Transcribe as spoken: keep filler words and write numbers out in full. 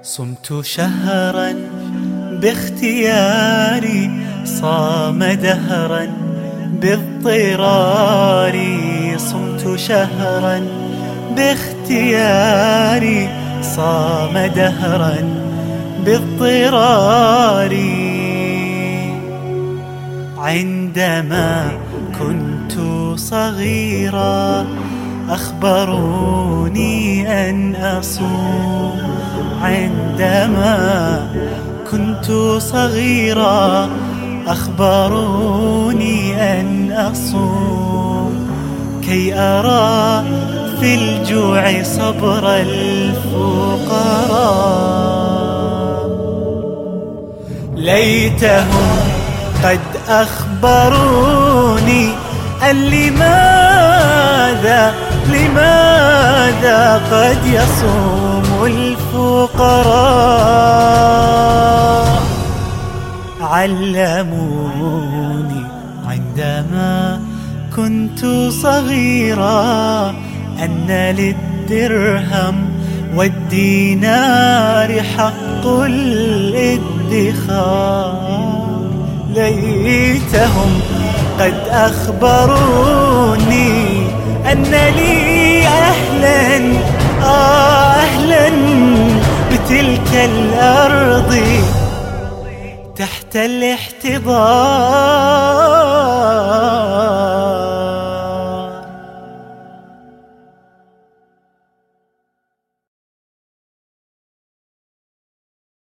صمت شهرا باختياري، صام دهرا باضطراري. صمت شهرا باختياري، صام دهرا باضطراري. عندما كنت صغيرا أخبروني أن أصوم. عندما كنت صغيرا أخبروني أن أصوم، كي أرى في الجوع صبر الفقراء. ليتهم قد أخبروني أن لماذا لماذا قد يصوم الفقراء. علموني عندما كنت صغيرا أن للدرهم والدينار حق الادخار. ليتهم قد أخبروني أن لي أهلا آه أهلا بتلك الأرض تحت الاحتضار.